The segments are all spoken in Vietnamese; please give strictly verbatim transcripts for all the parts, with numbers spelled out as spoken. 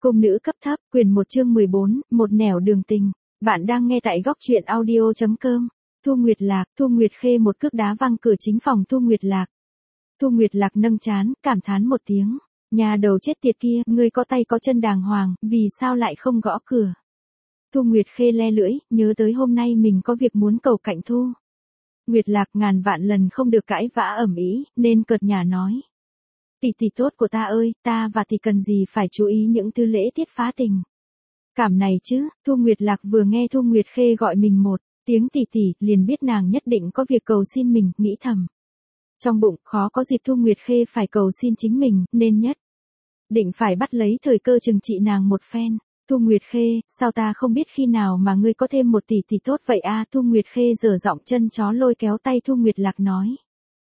Cung nữ cấp thấp, quyền một chương mười bốn, một nẻo đường tình. Bạn đang nghe tại góc truyện audio chấm com. Thu Nguyệt Lạc, Thu Nguyệt Khê một cước đá văng cửa chính phòng Thu Nguyệt Lạc. Thu Nguyệt Lạc nâng trán, cảm thán một tiếng. Nhà đầu chết tiệt kia, ngươi có tay có chân đàng hoàng, vì sao lại không gõ cửa? Thu Nguyệt Khê le lưỡi, nhớ tới hôm nay mình có việc muốn cầu cạnh Thu Nguyệt Lạc ngàn vạn lần không được cãi vã ầm ĩ, nên cợt nhả nói. Tỷ tỷ tốt của ta ơi, ta và tỷ cần gì phải chú ý những tư lễ tiết phá tình cảm này chứ? Thu Nguyệt Lạc vừa nghe Thu Nguyệt Khê gọi mình một tiếng tỷ tỷ, liền biết nàng nhất định có việc cầu xin mình, nghĩ thầm. Trong bụng, khó có dịp Thu Nguyệt Khê phải cầu xin chính mình, nên nhất định phải bắt lấy thời cơ trừng trị nàng một phen. Thu Nguyệt Khê, sao ta không biết khi nào mà ngươi có thêm một tỷ tỷ tốt vậy a? Thu Nguyệt Khê giở giọng chân chó lôi kéo tay Thu Nguyệt Lạc nói.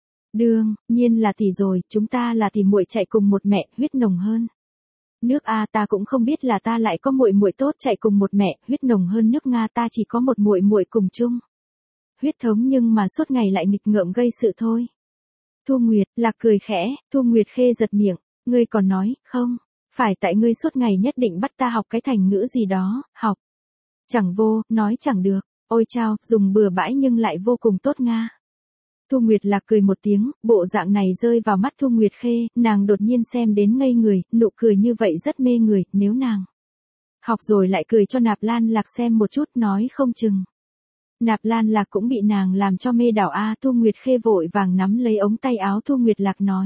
Đương nhiên là tỷ rồi, chúng ta là tỷ muội chạy cùng một mẹ, huyết nồng hơn nước a. Ta cũng không biết là ta lại có muội muội tốt chạy cùng một mẹ, huyết nồng hơn nước Nga. Ta chỉ có một muội muội cùng chung huyết thống, nhưng mà suốt ngày lại nghịch ngợm gây sự thôi. Thu Nguyệt Lạc cười khẽ. Thu Nguyệt Khê giật miệng. Ngươi còn nói, không phải tại ngươi suốt ngày nhất định bắt ta học cái thành ngữ gì đó, học chẳng vô, nói chẳng được. Ôi chao, dùng bừa bãi nhưng lại vô cùng tốt Nga. Thu Nguyệt Lạc cười một tiếng, bộ dạng này rơi vào mắt Thu Nguyệt Khê, nàng đột nhiên xem đến ngây người, nụ cười như vậy rất mê người, nếu nàng học rồi lại cười cho Nạp Lan Lạc xem một chút, nói không chừng Nạp Lan Lạc cũng bị nàng làm cho mê đảo a. Thu Nguyệt Khê vội vàng nắm lấy ống tay áo Thu Nguyệt Lạc nói.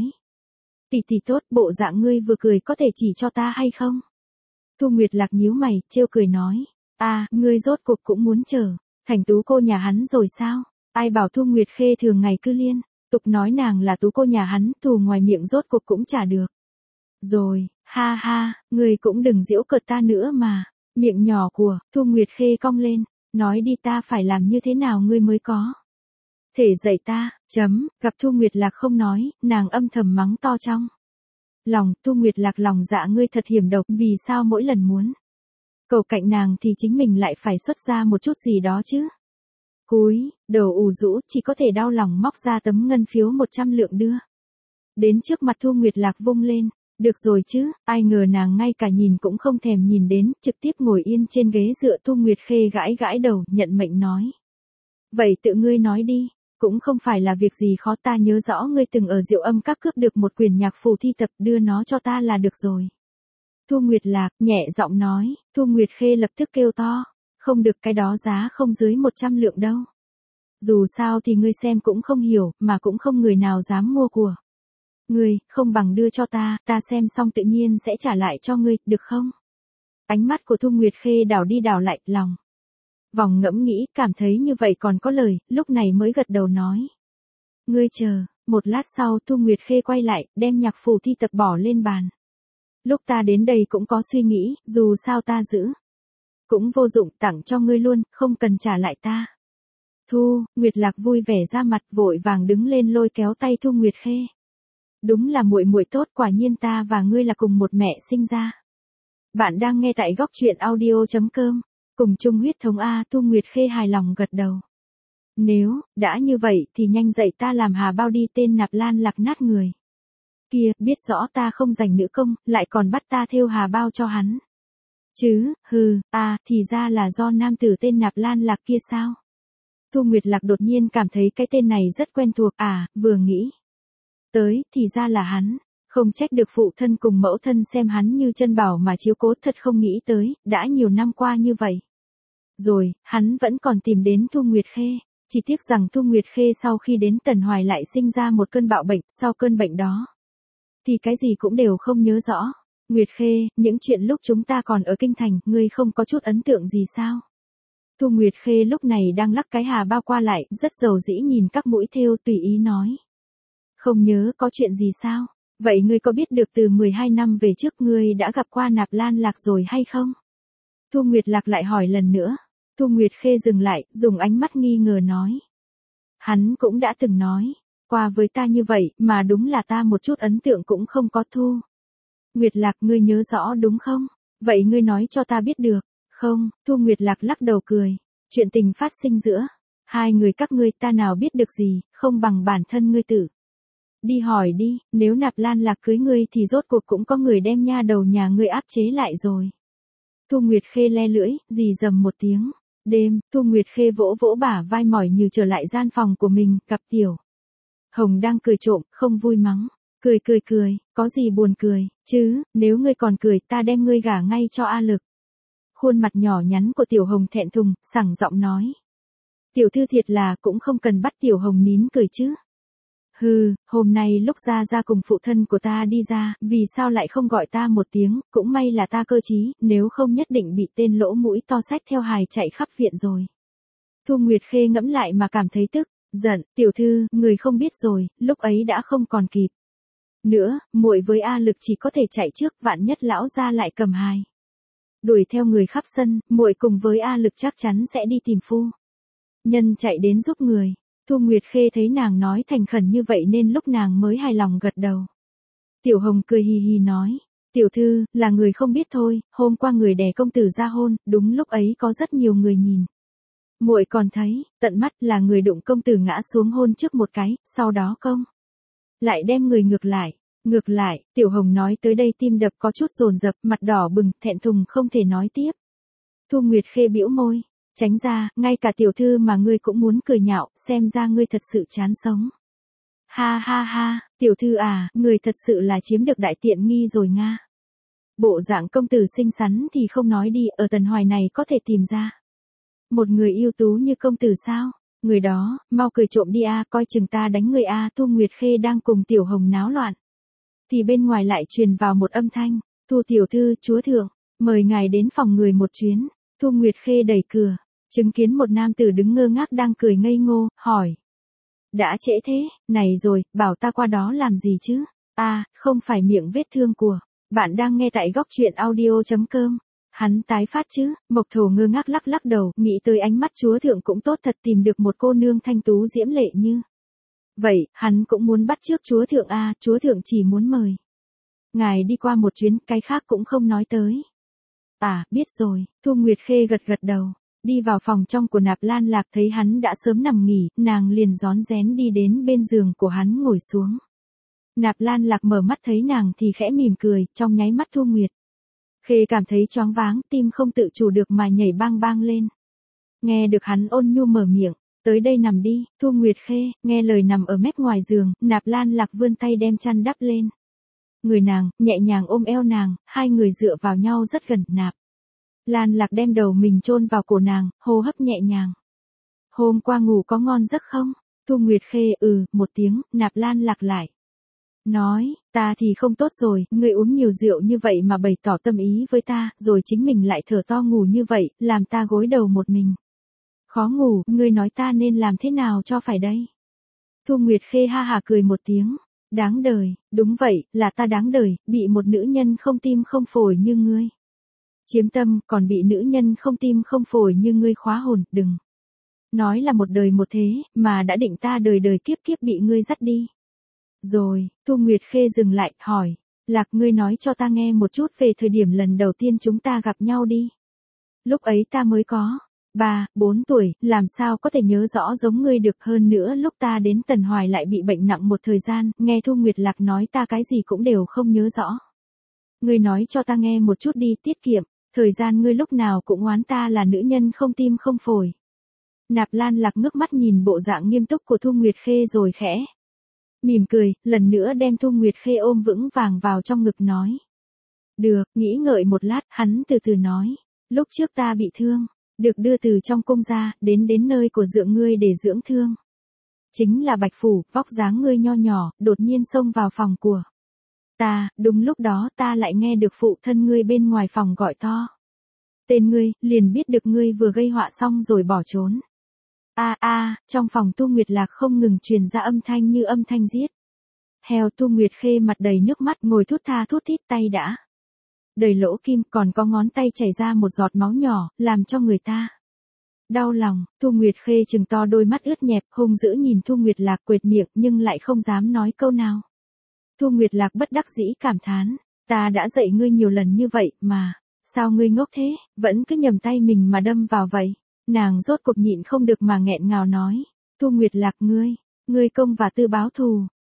Tỷ tỷ tốt, bộ dạng ngươi vừa cười có thể chỉ cho ta hay không? Thu Nguyệt Lạc nhíu mày, trêu cười nói. A, ngươi rốt cuộc cũng muốn trở thành tú cô nhà hắn rồi sao? Ai bảo Thu Nguyệt Khê thường ngày cứ liên tục nói nàng là tú cô nhà hắn, thù ngoài miệng rốt cuộc cũng trả được. Rồi, ha ha, ngươi cũng đừng giễu cợt ta nữa mà. Miệng nhỏ của Thu Nguyệt Khê cong lên, nói đi, ta phải làm như thế nào ngươi mới có thể dạy ta, chấm. Gặp Thu Nguyệt Lạc không nói, nàng âm thầm mắng to trong lòng. Thu Nguyệt Lạc, lòng dạ ngươi thật hiểm độc, vì sao mỗi lần muốn cầu cạnh nàng thì chính mình lại phải xuất ra một chút gì đó chứ? Cúi đầu ủ rũ, chỉ có thể đau lòng móc ra tấm ngân phiếu một trăm lượng đưa đến trước mặt Thu Nguyệt Lạc vung lên. Được rồi chứ, ai ngờ nàng ngay cả nhìn cũng không thèm nhìn đến, trực tiếp ngồi yên trên ghế dựa. Thu Nguyệt Khê gãi gãi đầu, nhận mệnh nói. Vậy tự ngươi nói đi, cũng không phải là việc gì khó, ta nhớ rõ ngươi từng ở Diệu Âm Các cướp được một quyển nhạc phù thi tập, đưa nó cho ta là được rồi. Thu Nguyệt Lạc nhẹ giọng nói. Thu Nguyệt Khê lập tức kêu to. Không được, cái đó giá không dưới một trăm lượng đâu. Dù sao thì ngươi xem cũng không hiểu, mà cũng không người nào dám mua của ngươi, không bằng đưa cho ta, ta xem xong tự nhiên sẽ trả lại cho ngươi, được không? Ánh mắt của Thu Nguyệt Khê đảo đi đảo lại, lòng vòng ngẫm nghĩ, cảm thấy như vậy còn có lời, lúc này mới gật đầu nói. Ngươi chờ. Một lát sau Thu Nguyệt Khê quay lại, đem nhạc phù thi tập bỏ lên bàn. Lúc ta đến đây cũng có suy nghĩ, dù sao ta giữ cũng vô dụng, tặng cho ngươi luôn, không cần trả lại ta. Thu Nguyệt Lạc vui vẻ ra mặt, vội vàng đứng lên lôi kéo tay Thu Nguyệt Khê. Đúng là muội muội tốt, quả nhiên ta và ngươi là cùng một mẹ sinh ra. Bạn đang nghe tại góc truyện audio chấm com. Cùng chung huyết thống a. Thu Nguyệt Khê hài lòng gật đầu. Nếu đã như vậy thì nhanh dạy ta làm hà bao đi. Tên Nạp Lan Lạc nát người kia, biết rõ ta không dành nữ công, lại còn bắt ta thêu hà bao cho hắn. Chứ, hừ, à, thì ra là do nam tử tên Nạp Lan Lạc kia sao? Thu Nguyệt Lạc đột nhiên cảm thấy cái tên này rất quen thuộc, à, vừa nghĩ tới, thì ra là hắn. Không trách được phụ thân cùng mẫu thân xem hắn như chân bảo mà chiếu cố, thật không nghĩ tới, đã nhiều năm qua như vậy rồi, hắn vẫn còn tìm đến Thu Nguyệt Khê. Chỉ tiếc rằng Thu Nguyệt Khê sau khi đến Tần Hoài lại sinh ra một cơn bạo bệnh, sau cơn bệnh đó thì cái gì cũng đều không nhớ rõ. Nguyệt Khê, những chuyện lúc chúng ta còn ở kinh thành, ngươi không có chút ấn tượng gì sao? Thu Nguyệt Khê lúc này đang lắc cái hà bao qua lại, rất dầu dĩ nhìn các mũi thêu, tùy ý nói. Không nhớ, có chuyện gì sao? Vậy ngươi có biết được từ mười hai năm về trước ngươi đã gặp qua Nạp Lan Lạc rồi hay không? Thu Nguyệt Lạc lại hỏi lần nữa. Thu Nguyệt Khê dừng lại, dùng ánh mắt nghi ngờ nói. Hắn cũng đã từng nói qua với ta như vậy, mà đúng là ta một chút ấn tượng cũng không có. Thu Nguyệt Lạc, ngươi nhớ rõ đúng không? Vậy ngươi nói cho ta biết được không? Thu Nguyệt Lạc lắc đầu cười. Chuyện tình phát sinh giữa hai người các ngươi ta nào biết được gì, không bằng bản thân ngươi tự Đi hỏi đi, nếu Nạp Lan Lạc cưới ngươi thì rốt cuộc cũng có người đem nha đầu nhà ngươi áp chế lại rồi. Thu Nguyệt Khê le lưỡi, rì rầm một tiếng. Đêm, Thu Nguyệt Khê vỗ vỗ bả vai mỏi như trở lại gian phòng của mình, cặp Tiểu Hồng đang cười trộm, không vui mắng. Cười cười cười, có gì buồn cười, chứ, nếu ngươi còn cười ta đem ngươi gả ngay cho A Lực. Khuôn mặt nhỏ nhắn của Tiểu Hồng thẹn thùng, sảng giọng nói. Tiểu thư thiệt là cũng không cần bắt Tiểu Hồng nín cười chứ. Hừ, hôm nay lúc ra ra cùng phụ thân của ta đi ra, vì sao lại không gọi ta một tiếng, cũng may là ta cơ trí, nếu không nhất định bị tên lỗ mũi to xách theo hài chạy khắp viện rồi. Thu Nguyệt Khê ngẫm lại mà cảm thấy tức, giận, tiểu thư, người không biết rồi, lúc ấy đã không còn kịp. Nữa, muội với A Lực chỉ có thể chạy trước, vạn nhất lão gia lại cầm hài. Đuổi theo người khắp sân, muội cùng với A Lực chắc chắn sẽ đi tìm phu nhân chạy đến giúp người. Thu Nguyệt Khê thấy nàng nói thành khẩn như vậy nên lúc nàng mới hài lòng gật đầu. Tiểu Hồng cười hì hì nói, tiểu thư, là người không biết thôi, hôm qua người đè công tử ra hôn, đúng lúc ấy có rất nhiều người nhìn. Muội còn thấy, tận mắt là người đụng công tử ngã xuống hôn trước một cái, sau đó công lại đem người ngược lại. Ngược lại, Tiểu Hồng nói tới đây tim đập có chút dồn dập, mặt đỏ bừng, thẹn thùng không thể nói tiếp. Thu Nguyệt Khê bĩu môi, tránh ra, ngay cả tiểu thư mà ngươi cũng muốn cười nhạo, xem ra ngươi thật sự chán sống. Ha ha ha, tiểu thư à, người thật sự là chiếm được đại tiện nghi rồi nga. Bộ dạng công tử xinh xắn thì không nói đi, ở Tần Hoài này có thể tìm ra một người ưu tú như công tử sao? Người đó, mau cười trộm đi a, coi chừng ta đánh người a. Thu Nguyệt Khê đang cùng Tiểu Hồng náo loạn, thì bên ngoài lại truyền vào một âm thanh, Thu tiểu thư, chúa thượng, mời ngài đến phòng người một chuyến. Thu Nguyệt Khê đẩy cửa, chứng kiến một nam tử đứng ngơ ngác đang cười ngây ngô, hỏi. Đã trễ thế, này rồi, bảo ta qua đó làm gì chứ? À, không phải miệng vết thương của. Bạn đang nghe tại góc truyện audio.com. Hắn tái phát chứ, Mộc Thổ ngơ ngác lắc lắc đầu, nghĩ tới ánh mắt chúa thượng cũng tốt thật tìm được một cô nương thanh tú diễm lệ như. Vậy, hắn cũng muốn bắt chước chúa thượng a, à, chúa thượng chỉ muốn mời ngài đi qua một chuyến, cái khác cũng không nói tới. À, biết rồi, Thu Nguyệt Khê gật gật đầu. Đi vào phòng trong của Nạp Lan Lạc thấy hắn đã sớm nằm nghỉ, nàng liền rón rén đi đến bên giường của hắn ngồi xuống. Nạp Lan Lạc mở mắt thấy nàng thì khẽ mỉm cười, trong nháy mắt Thu Nguyệt Khê cảm thấy choáng váng, tim không tự chủ được mà nhảy bang bang lên. Nghe được hắn ôn nhu mở miệng, tới đây nằm đi. Thu Nguyệt Khê, nghe lời nằm ở mép ngoài giường, Nạp Lan Lạc vươn tay đem chăn đắp lên người nàng, nhẹ nhàng ôm eo nàng, hai người dựa vào nhau rất gần. Nạp Lan Lạc đem đầu mình chôn vào cổ nàng, hô hấp nhẹ nhàng. Hôm qua ngủ có ngon giấc không? Thu Nguyệt Khê ừ, một tiếng. Nạp Lan Lạc lại nói, ta thì không tốt rồi, ngươi uống nhiều rượu như vậy mà bày tỏ tâm ý với ta, rồi chính mình lại thở to ngủ như vậy, làm ta gối đầu một mình. Khó ngủ, ngươi nói ta nên làm thế nào cho phải đây? Thu Nguyệt Khê ha hà cười một tiếng. Đáng đời, đúng vậy, là ta đáng đời, bị một nữ nhân không tim không phổi như ngươi chiếm tâm, còn bị nữ nhân không tim không phổi như ngươi khóa hồn, đừng nói là một đời một thế, mà đã định ta đời đời kiếp kiếp bị ngươi dắt đi. Rồi, Thu Nguyệt Khê dừng lại, hỏi, Lạc ngươi nói cho ta nghe một chút về thời điểm lần đầu tiên chúng ta gặp nhau đi. Lúc ấy ta mới có ba, bốn tuổi, làm sao có thể nhớ rõ giống ngươi được, hơn nữa lúc ta đến Tần Hoài lại bị bệnh nặng một thời gian, nghe Thu Nguyệt Lạc nói ta cái gì cũng đều không nhớ rõ. Ngươi nói cho ta nghe một chút đi, tiết kiệm, thời gian ngươi lúc nào cũng oán ta là nữ nhân không tim không phổi. Nạp Lan Lạc ngước mắt nhìn bộ dạng nghiêm túc của Thu Nguyệt Khê rồi khẽ mỉm cười, lần nữa đem Thu Nguyệt Khê ôm vững vàng vào trong ngực nói. Được, nghĩ ngợi một lát, hắn từ từ nói, lúc trước ta bị thương, được đưa từ trong cung ra, đến đến nơi của dượng ngươi để dưỡng thương. Chính là Bạch Phủ, vóc dáng ngươi nho nhỏ, đột nhiên xông vào phòng của ta, đúng lúc đó ta lại nghe được phụ thân ngươi bên ngoài phòng gọi to tên ngươi, liền biết được ngươi vừa gây họa xong rồi bỏ trốn. A a, trong phòng Thu Nguyệt Lạc không ngừng truyền ra âm thanh như âm thanh giết heo. Thu Nguyệt Khê mặt đầy nước mắt ngồi thút tha thút thít, tay đã đầy lỗ kim, còn có ngón tay chảy ra một giọt máu nhỏ, làm cho người ta đau lòng. Thu Nguyệt Khê trừng to đôi mắt ướt nhẹp, hung dữ nhìn Thu Nguyệt Lạc, quệt miệng nhưng lại không dám nói câu nào. Thu Nguyệt Lạc bất đắc dĩ cảm thán, ta đã dạy ngươi nhiều lần như vậy mà, sao ngươi ngốc thế, vẫn cứ nhầm tay mình mà đâm vào vậy. Nàng rốt cuộc nhịn không được mà nghẹn ngào nói, Thu Nguyệt Lạc ngươi, ngươi công và tư báo thù,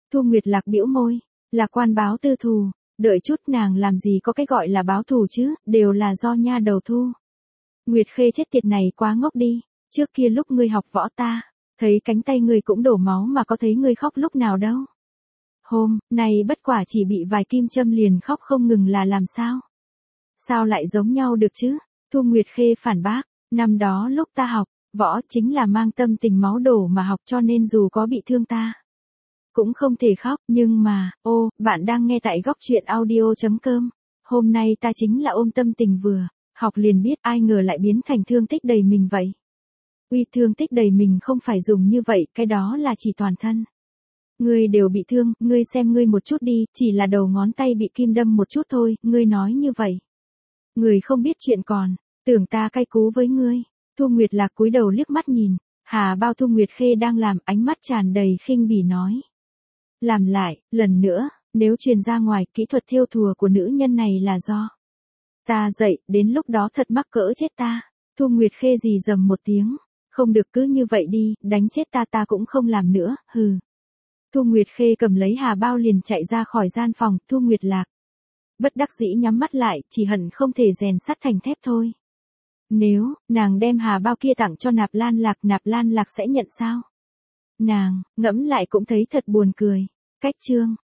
Thu Nguyệt Lạc bĩu môi, là quan báo tư thù, đợi chút nàng làm gì có cái gọi là báo thù chứ, đều là do nha đầu Thu. Nguyệt Khê chết tiệt này quá ngốc đi, trước kia lúc ngươi học võ ta, thấy cánh tay ngươi cũng đổ máu mà có thấy ngươi khóc lúc nào đâu. Hôm nay bất quả chỉ bị vài kim châm liền khóc không ngừng là làm sao? Sao lại giống nhau được chứ? Thu Nguyệt Khê phản bác, năm đó lúc ta học, võ chính là mang tâm tình máu đổ mà học cho nên dù có bị thương ta cũng không thể khóc, nhưng mà, ô, bạn đang nghe tại góc truyện audio.com. Hôm nay ta chính là ôm tâm tình vừa, học liền biết ai ngờ lại biến thành thương tích đầy mình vậy. Uy thương tích đầy mình không phải dùng như vậy, cái đó là chỉ toàn thân. Ngươi đều bị thương, ngươi xem ngươi một chút đi, chỉ là đầu ngón tay bị kim đâm một chút thôi, ngươi nói như vậy. Ngươi không biết chuyện còn, tưởng ta cay cú với ngươi. Thu Nguyệt Lạc cúi đầu liếc mắt nhìn, hà bao Thu Nguyệt Khê đang làm, ánh mắt tràn đầy khinh bỉ nói. Làm lại, lần nữa, nếu truyền ra ngoài, kỹ thuật thêu thùa của nữ nhân này là do ta dậy, đến lúc đó thật mắc cỡ chết ta. Thu Nguyệt Khê rì rầm một tiếng, không được cứ như vậy đi, đánh chết ta ta cũng không làm nữa, hừ. Thu Nguyệt Khê cầm lấy hà bao liền chạy ra khỏi gian phòng, Thu Nguyệt Lạc bất đắc dĩ nhắm mắt lại, chỉ hận không thể rèn sắt thành thép thôi. Nếu, nàng đem hà bao kia tặng cho Nạp Lan Lạc, Nạp Lan Lạc sẽ nhận sao? Nàng, ngẫm lại cũng thấy thật buồn cười. Cách chương